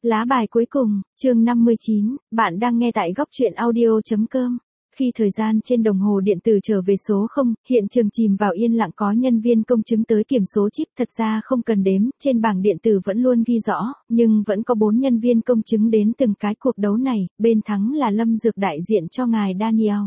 Lá bài cuối cùng, chương 59, bạn đang nghe tại góc truyện audio.com. Khi thời gian trên đồng hồ điện tử trở về số 0, hiện trường chìm vào yên lặng, có nhân viên công chứng tới kiểm số chip. Thật ra không cần đếm, trên bảng điện tử vẫn luôn ghi rõ, nhưng vẫn có 4 nhân viên công chứng đến từng cái cuộc đấu này, bên thắng là Lâm Dược đại diện cho ngài Daniel.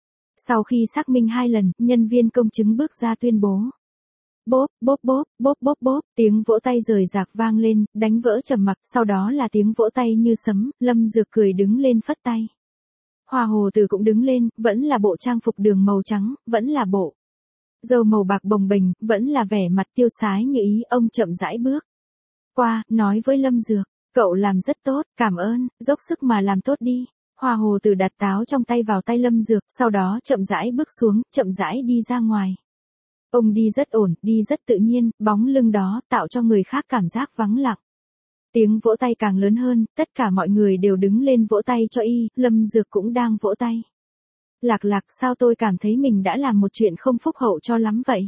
Sau khi xác minh 2 lần, nhân viên công chứng bước ra tuyên bố. Bốp, bốp bốp, bốp bốp bốp, tiếng vỗ tay rời rạc vang lên, đánh vỡ trầm mặc, sau đó là tiếng vỗ tay như sấm, Lâm Dược cười đứng lên phất tay. Hoa Hồ Tử cũng đứng lên, vẫn là bộ trang phục đường màu trắng, vẫn là bộ râu màu bạc bồng bềnh, vẫn là vẻ mặt tiêu sái như ý, ông chậm rãi bước qua, nói với Lâm Dược, cậu làm rất tốt, cảm ơn, dốc sức mà làm tốt đi. Hoa Hồ Tử đặt táo trong tay vào tay Lâm Dược, sau đó chậm rãi bước xuống, chậm rãi đi ra ngoài. Ông đi rất ổn, đi rất tự nhiên, bóng lưng đó tạo cho người khác cảm giác vắng lặng. Tiếng vỗ tay càng lớn hơn, tất cả mọi người đều đứng lên vỗ tay cho y, Lâm Dược cũng đang vỗ tay. Lạc Lạc, sao tôi cảm thấy mình đã làm một chuyện không phúc hậu cho lắm vậy?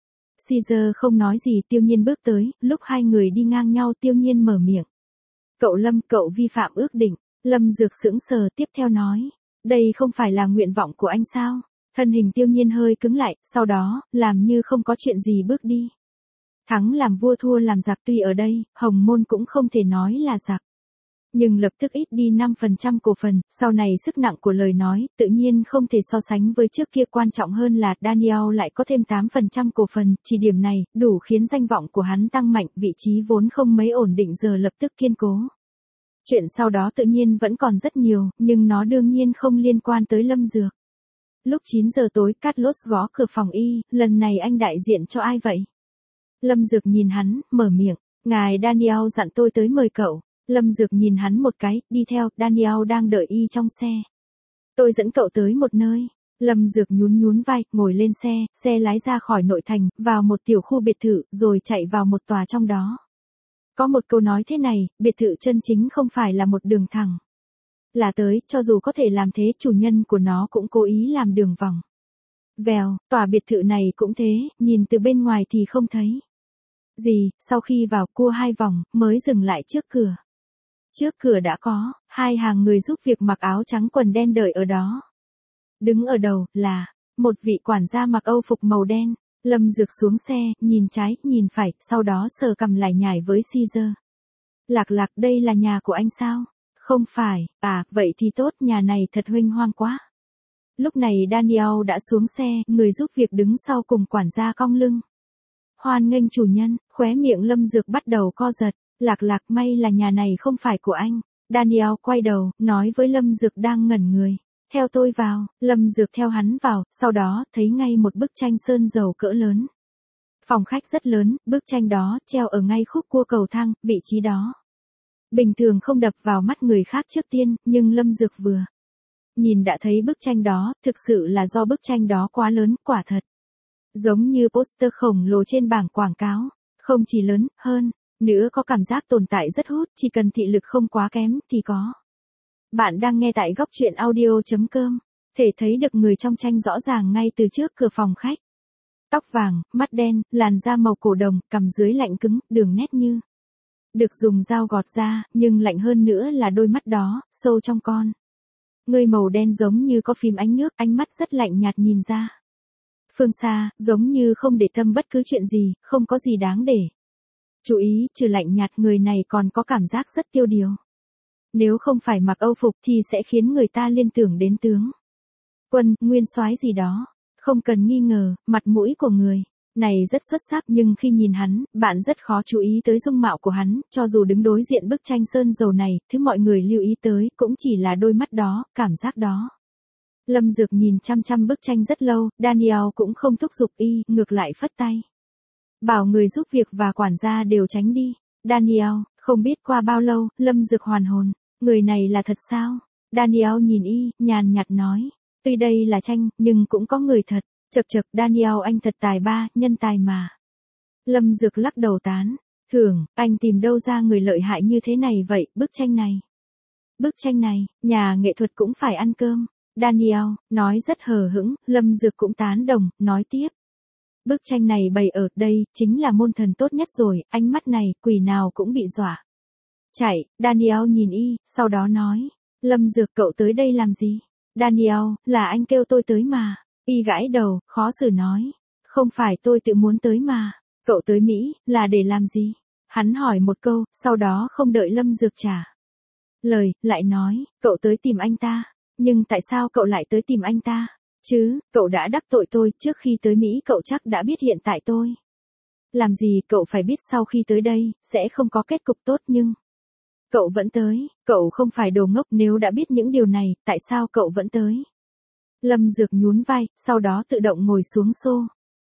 Caesar không nói gì, Tiêu Nhiên bước tới, lúc hai người đi ngang nhau Tiêu Nhiên mở miệng. Cậu Lâm, cậu vi phạm ước định. Lâm Dược sững sờ, tiếp theo nói. Đây không phải là nguyện vọng của anh sao? Thân hình Tiêu Nhiên hơi cứng lại, sau đó, làm như không có chuyện gì bước đi. Thắng làm vua thua làm giặc, tuy ở đây, Hồng Môn cũng không thể nói là giặc. Nhưng lập tức ít đi 5% cổ phần, sau này sức nặng của lời nói, tự nhiên không thể so sánh với trước kia, quan trọng hơn là Daniel lại có thêm 8% cổ phần, chỉ điểm này, đủ khiến danh vọng của hắn tăng mạnh, vị trí vốn không mấy ổn định giờ lập tức kiên cố. Chuyện sau đó tự nhiên vẫn còn rất nhiều, nhưng nó đương nhiên không liên quan tới Lâm Dược. Lúc 9 giờ tối, Carlos gõ cửa phòng y, lần này anh đại diện cho ai vậy? Lâm Dược nhìn hắn, mở miệng, ngài Daniel dặn tôi tới mời cậu. Lâm Dược nhìn hắn một cái, đi theo, Daniel đang đợi y trong xe. Tôi dẫn cậu tới một nơi. Lâm Dược nhún vai, ngồi lên xe, xe lái ra khỏi nội thành, vào một tiểu khu biệt thự, rồi chạy vào một tòa trong đó. Có một câu nói thế này, biệt thự chân chính không phải là một đường thẳng. Là tới, cho dù có thể làm thế, chủ nhân của nó cũng cố ý làm đường vòng. Vèo, tòa biệt thự này cũng thế, nhìn từ bên ngoài thì không thấy gì, sau khi vào cua 2 vòng, mới dừng lại trước cửa. Trước cửa đã có 2 hàng người giúp việc mặc áo trắng quần đen đợi ở đó. Đứng ở đầu là một vị quản gia mặc âu phục màu đen. Lâm Dược xuống xe, nhìn trái, nhìn phải, sau đó sờ cằm lải nhải với Caesar. Lạc Lạc, đây là nhà của anh sao? Không phải, à, vậy thì tốt, nhà này thật huênh hoang quá. Lúc này Daniel đã xuống xe, người giúp việc đứng sau cùng quản gia cong lưng. Hoan nghênh chủ nhân, khóe miệng Lâm Dược bắt đầu co giật. Lạc Lạc, may là nhà này không phải của anh. Daniel quay đầu, nói với Lâm Dược đang ngẩn người. Theo tôi vào. Lâm Dược theo hắn vào, sau đó, thấy ngay một bức tranh sơn dầu cỡ lớn. Phòng khách rất lớn, bức tranh đó, treo ở ngay khúc cua cầu thang, vị trí đó. Bình thường không đập vào mắt người khác trước tiên, nhưng Lâm Dược vừa nhìn đã thấy bức tranh đó, thực sự là do bức tranh đó quá lớn, quả thật. Giống như poster khổng lồ trên bảng quảng cáo. Không chỉ lớn, hơn nữa có cảm giác tồn tại rất hút, chỉ cần thị lực không quá kém thì có. Bạn đang nghe tại góc truyện audio.com. Thể thấy được người trong tranh rõ ràng ngay từ trước cửa phòng khách. Tóc vàng, mắt đen, làn da màu cổ đồng, cằm dưới lạnh cứng, đường nét như được dùng dao gọt ra, nhưng lạnh hơn nữa là đôi mắt đó, sâu trong con người màu đen giống như có phím ánh nước, ánh mắt rất lạnh nhạt nhìn ra phương xa, giống như không để tâm bất cứ chuyện gì, không có gì đáng để chú ý, trừ lạnh nhạt, người này còn có cảm giác rất tiêu điều. Nếu không phải mặc âu phục thì sẽ khiến người ta liên tưởng đến tướng quân, nguyên soái gì đó. Không cần nghi ngờ, mặt mũi của người này rất xuất sắc, nhưng khi nhìn hắn, bạn rất khó chú ý tới dung mạo của hắn, cho dù đứng đối diện bức tranh sơn dầu này, thứ mọi người lưu ý tới cũng chỉ là đôi mắt đó, cảm giác đó. Lâm Dược nhìn chăm bức tranh rất lâu, Daniel cũng không thúc giục y, ngược lại phất tay. Bảo người giúp việc và quản gia đều tránh đi. Daniel, không biết qua bao lâu, Lâm Dược hoàn hồn. Người này là thật sao? Daniel nhìn y, nhàn nhạt nói. Tuy đây là tranh, nhưng cũng có người thật. Chậc chậc, Daniel anh thật tài ba, nhân tài mà. Lâm Dược lắc đầu tán. Thường, anh tìm đâu ra người lợi hại như thế này vậy, bức tranh này. Bức tranh này, nhà nghệ thuật cũng phải ăn cơm. Daniel, nói rất hờ hững, Lâm Dược cũng tán đồng, nói tiếp. Bức tranh này bày ở đây, chính là môn thần tốt nhất rồi, ánh mắt này, quỷ nào cũng bị dọa. Chạy, Daniel nhìn y, sau đó nói. Lâm Dược cậu tới đây làm gì? Daniel, là anh kêu tôi tới mà. Y gãi đầu, khó xử nói. Không phải tôi tự muốn tới mà. Cậu tới Mỹ, là để làm gì? Hắn hỏi một câu, sau đó không đợi Lâm Dược trả lời, lại nói, cậu tới tìm anh ta. Nhưng tại sao cậu lại tới tìm anh ta? Chứ, cậu đã đắc tội tôi, trước khi tới Mỹ cậu chắc đã biết hiện tại tôi. Làm gì cậu phải biết sau khi tới đây, sẽ không có kết cục tốt nhưng. Cậu vẫn tới, cậu không phải đồ ngốc, nếu đã biết những điều này, tại sao cậu vẫn tới? Lâm Dược nhún vai, sau đó tự động ngồi xuống xô.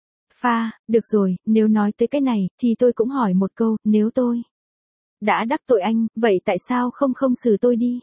Được rồi, nếu nói tới cái này, thì tôi cũng hỏi một câu, nếu tôi đã đắc tội anh, vậy tại sao không xử tôi đi?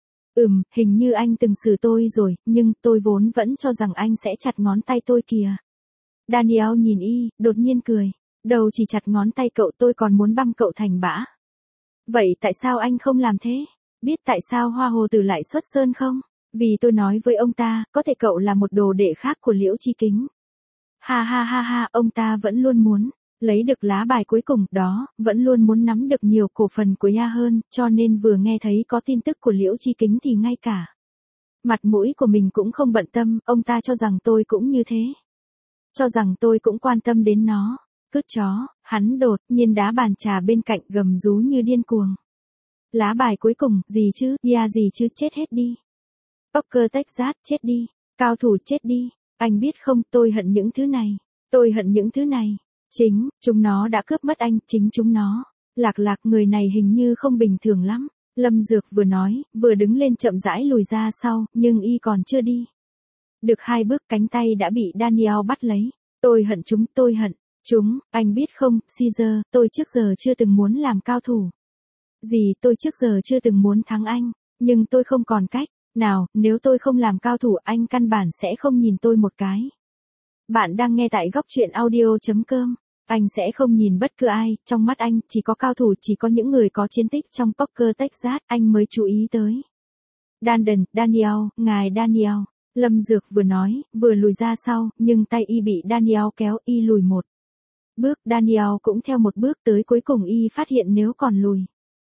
Hình như anh từng xử tôi rồi, nhưng tôi vốn vẫn cho rằng anh sẽ chặt ngón tay tôi kìa. Daniel nhìn y, đột nhiên cười. Đâu chỉ chặt ngón tay cậu, tôi còn muốn băm cậu thành bã. Vậy tại sao anh không làm thế? Biết tại sao Hoa Hồ Tử lại xuất sơn không? Vì tôi nói với ông ta, có thể cậu là một đồ đệ khác của Liễu Chi Kính. Ha ha ha ha, ông ta vẫn luôn muốn lấy được lá bài cuối cùng, đó, vẫn luôn muốn nắm được nhiều cổ phần của Ya hơn, cho nên vừa nghe thấy có tin tức của Liễu Chi Kính thì ngay cả mặt mũi của mình cũng không bận tâm, ông ta cho rằng tôi cũng như thế. Cho rằng tôi cũng quan tâm đến nó. Cứt chó, hắn đột nhiên đá bàn trà bên cạnh, gầm rú như điên cuồng. Lá bài cuối cùng, gì chứ, Ya gì chứ, chết hết đi. Poker Texas, chết đi. Cao thủ chết đi. Anh biết không, tôi hận những thứ này. Tôi hận những thứ này. Chúng nó đã cướp mất anh, chính chúng nó. Lạc Lạc, người này hình như không bình thường lắm. Lâm Dược vừa nói, vừa đứng lên chậm rãi lùi ra sau, nhưng y còn chưa đi được 2 bước, cánh tay đã bị Daniel bắt lấy. Tôi hận chúng, tôi hận chúng, anh biết không, Caesar, tôi trước giờ chưa từng muốn làm cao thủ. Tôi trước giờ chưa từng muốn thắng anh, nhưng tôi không còn cách nào, nếu tôi không làm cao thủ anh căn bản sẽ không nhìn tôi một cái. Bạn đang nghe tại góc truyện audio.com. Anh sẽ không nhìn bất cứ ai, trong mắt anh, chỉ có cao thủ, chỉ có những người có chiến tích trong Poker Texas, anh mới chú ý tới. Daniel, ngài Daniel. Lâm Dược vừa nói, vừa lùi ra sau, nhưng tay y bị Daniel kéo, y lùi một bước, Daniel cũng theo một bước, tới cuối cùng y phát hiện nếu còn lùi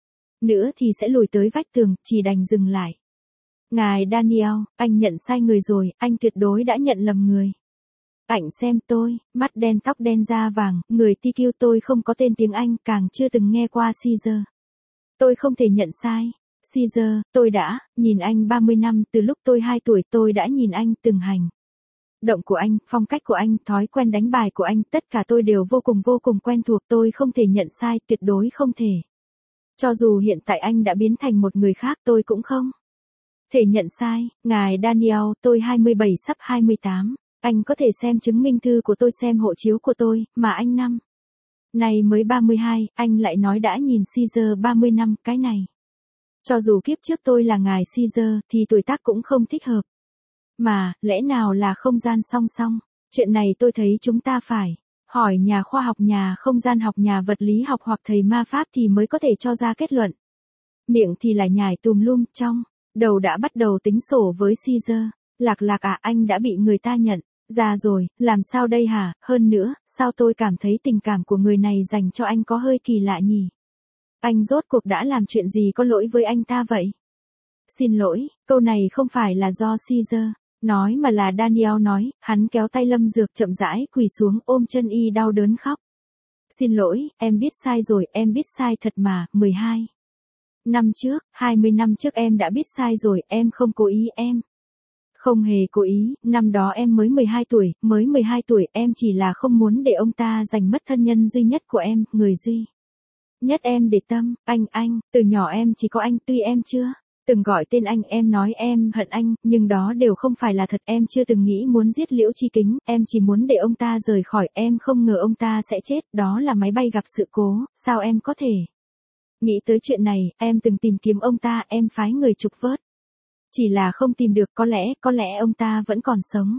nữa thì sẽ lùi tới vách tường, chỉ đành dừng lại. Ngài Daniel, anh nhận sai người rồi, anh tuyệt đối đã nhận lầm người. Ảnh xem tôi, mắt đen tóc đen da vàng, người TQ, tôi không có tên tiếng Anh, càng chưa từng nghe qua Caesar. Tôi không thể nhận sai. Caesar, tôi đã nhìn anh 30 năm, từ lúc tôi 2 tuổi tôi đã nhìn anh, từng hành động của anh, phong cách của anh, thói quen đánh bài của anh, tất cả tôi đều vô cùng quen thuộc, tôi không thể nhận sai, tuyệt đối không thể. Cho dù hiện tại anh đã biến thành một người khác, tôi cũng không thể nhận sai. Ngài Daniel, tôi 27 sắp 28. Anh có thể xem chứng minh thư của tôi, xem hộ chiếu của tôi, mà anh năm này mới 32, anh lại nói đã nhìn Caesar 30 năm, cái này. Cho dù kiếp trước tôi là ngài Caesar, thì tuổi tác cũng không thích hợp. Mà, lẽ nào là không gian song song? Chuyện này tôi thấy chúng ta phải hỏi nhà khoa học, nhà không gian học, nhà vật lý học hoặc thầy ma pháp thì mới có thể cho ra kết luận. Miệng thì lại nhải tùm lum, trong đầu đã bắt đầu tính sổ với Caesar. Lạc Lạc à, anh đã bị người ta nhận ra rồi, làm sao đây hả? Hơn nữa, sao tôi cảm thấy tình cảm của người này dành cho anh có hơi kỳ lạ nhỉ? Anh rốt cuộc đã làm chuyện gì có lỗi với anh ta vậy? Xin lỗi, câu này không phải là do Caesar nói mà là Daniel nói, hắn kéo tay Lâm Dược chậm rãi quỳ xuống, ôm chân y đau đớn khóc. Xin lỗi, em biết sai rồi, em biết sai thật mà, 12 năm trước, 20 năm trước em đã biết sai rồi, em không cố ý, em không hề cố ý, năm đó em mới 12 tuổi, em chỉ là không muốn để ông ta giành mất thân nhân duy nhất của em, người duy nhất em để tâm, anh, từ nhỏ em chỉ có anh, tuy em chưa từng gọi tên anh, em nói em hận anh, nhưng đó đều không phải là thật, em chưa từng nghĩ muốn giết Liễu Chi Kính, em chỉ muốn để ông ta rời khỏi, em không ngờ ông ta sẽ chết, đó là máy bay gặp sự cố, sao em có thể nghĩ tới chuyện này, em từng tìm kiếm ông ta, em phái người trục vớt. Chỉ là không tìm được, có lẽ ông ta vẫn còn sống.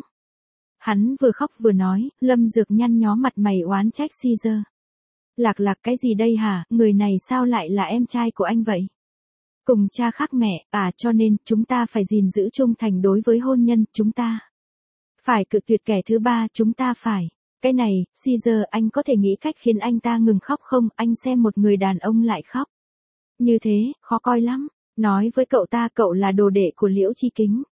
Hắn vừa khóc vừa nói, Lâm Dược nhăn nhó mặt mày oán trách Caesar. Lạc Lạc, cái gì đây hả, người này sao lại là em trai của anh vậy? Cùng cha khác mẹ, cho nên, chúng ta phải gìn giữ trung thành đối với hôn nhân, chúng ta phải cự tuyệt kẻ thứ ba, chúng ta phải. Cái này, Caesar, anh có thể nghĩ cách khiến anh ta ngừng khóc không? Anh xem một người đàn ông lại khóc Như thế, khó coi lắm. Nói với cậu ta cậu là đồ đệ của Liễu Chi Kính.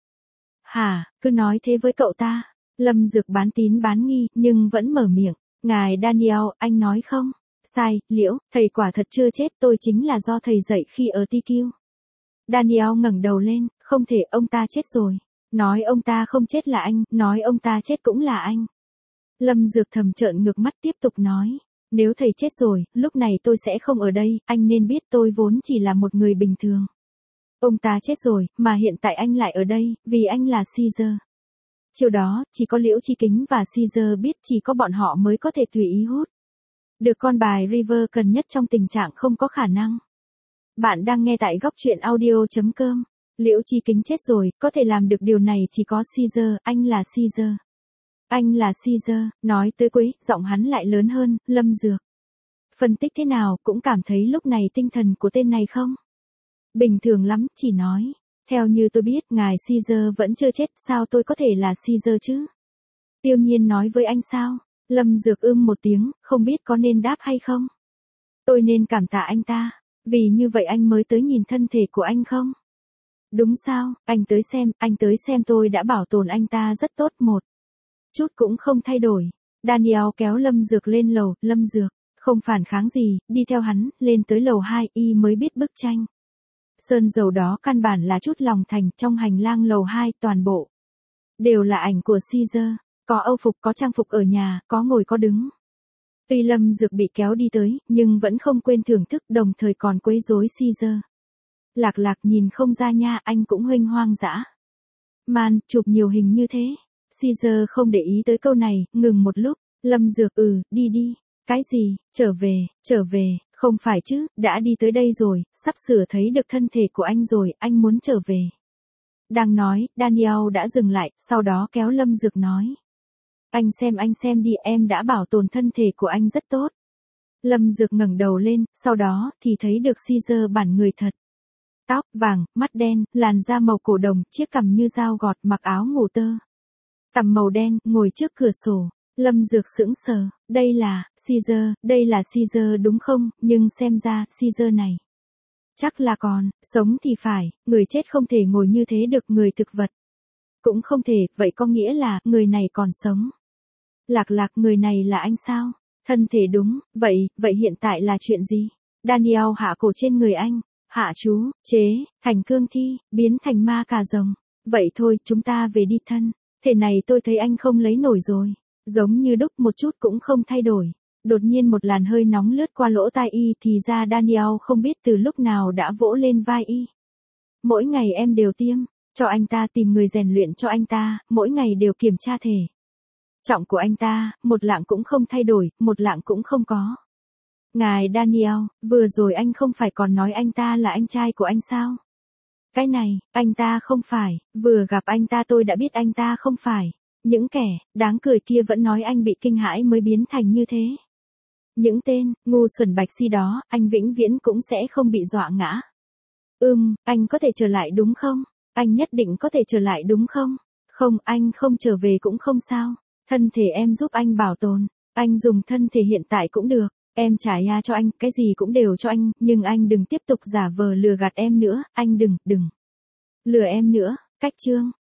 Hả, cứ nói thế với cậu ta. Lâm Dược bán tín bán nghi, nhưng vẫn mở miệng. Ngài Daniel, anh nói không? Sai, Liễu, thầy quả thật chưa chết, tôi chính là do thầy dạy khi ở TQ. Daniel ngẩng đầu lên, không thể, ông ta chết rồi. Nói ông ta không chết là anh, nói ông ta chết cũng là anh. Lâm Dược thầm trợn ngược mắt tiếp tục nói. Nếu thầy chết rồi, lúc này tôi sẽ không ở đây, anh nên biết tôi vốn chỉ là một người bình thường. Ông ta chết rồi, mà hiện tại anh lại ở đây, vì anh là Caesar. Chiều đó, chỉ có Liễu Chi Kính và Caesar biết chỉ có bọn họ mới có thể tùy ý hút được con bài River cần nhất trong tình trạng không có khả năng. Bạn đang nghe tại góc truyện audio.com. Liễu Chi Kính chết rồi, có thể làm được điều này chỉ có Caesar, anh là Caesar. Anh là Caesar, nói tới cuối, giọng hắn lại lớn hơn, Lâm Dược. Phân tích thế nào cũng cảm thấy lúc này tinh thần của tên này không bình thường lắm, chỉ nói. Theo như tôi biết, ngài Caesar vẫn chưa chết, sao tôi có thể là Caesar chứ? Tiêu Nhiên nói với anh sao? Lâm Dược một tiếng, không biết có nên đáp hay không? Tôi nên cảm tạ anh ta, vì như vậy anh mới tới nhìn thân thể của anh không? Đúng sao, anh tới xem tôi đã bảo tồn anh ta rất tốt, một chút cũng không thay đổi. Daniel kéo Lâm Dược lên lầu, Lâm Dược không phản kháng gì, đi theo hắn, lên tới lầu 2, y mới biết bức tranh sơn dầu đó căn bản là chút lòng thành, trong hành lang lầu 2 toàn bộ đều là ảnh của Caesar, có âu phục, có trang phục ở nhà, có ngồi có đứng. Tuy Lâm Dược bị kéo đi tới, nhưng vẫn không quên thưởng thức, đồng thời còn quấy rối Caesar. Lạc Lạc nhìn không ra nha, anh cũng huênh hoang dã. Man, chụp nhiều hình như thế. Caesar không để ý tới câu này, ngừng một lúc. Lâm Dược đi đi. Cái gì, trở về, không phải chứ, đã đi tới đây rồi, sắp sửa thấy được thân thể của anh rồi, anh muốn trở về. Đang nói, Daniel đã dừng lại, sau đó kéo Lâm Dược nói. Anh xem đi, em đã bảo tồn thân thể của anh rất tốt. Lâm Dược ngẩng đầu lên, sau đó thì thấy được Caesar bản người thật. Tóc vàng, mắt đen, làn da màu cổ đồng, chiếc cằm như dao gọt, mặc áo ngủ tơ tằm màu đen, ngồi trước cửa sổ. Lâm Dược sững sờ, đây là Caesar đúng không, nhưng xem ra, Caesar này chắc là còn sống thì phải, người chết không thể ngồi như thế được, người thực vật cũng không thể, vậy có nghĩa là, người này còn sống. Lạc Lạc, người này là anh sao? Thân thể đúng, vậy hiện tại là chuyện gì? Daniel hạ cổ trên người anh, hạ chú, chế, thành cương thi, biến thành ma cà rồng. Vậy thôi, chúng ta về đi thân. Thể này tôi thấy anh không lấy nổi rồi. Giống như đúc, một chút cũng không thay đổi. Đột nhiên một làn hơi nóng lướt qua lỗ tai y, thì ra Daniel không biết từ lúc nào đã vỗ lên vai y. Mỗi ngày em đều tiêm, cho anh ta, tìm người rèn luyện cho anh ta, mỗi ngày đều kiểm tra thể trọng của anh ta, một lạng cũng không thay đổi, một lạng cũng không có. Ngài Daniel, vừa rồi anh không phải còn nói anh ta là anh trai của anh sao? Cái này, anh ta không phải, vừa gặp anh ta tôi đã biết anh ta không phải. Những kẻ đáng cười kia vẫn nói anh bị kinh hãi mới biến thành như thế. Những tên ngu xuẩn bạch si đó, anh vĩnh viễn cũng sẽ không bị dọa ngã. Anh có thể trở lại đúng không? Anh nhất định có thể trở lại đúng không? Không, anh không trở về cũng không sao. Thân thể em giúp anh bảo tồn. Anh dùng thân thể hiện tại cũng được. Em trả ya cho anh, cái gì cũng đều cho anh, nhưng anh đừng tiếp tục giả vờ lừa gạt em nữa, anh đừng lừa em nữa. Cách chương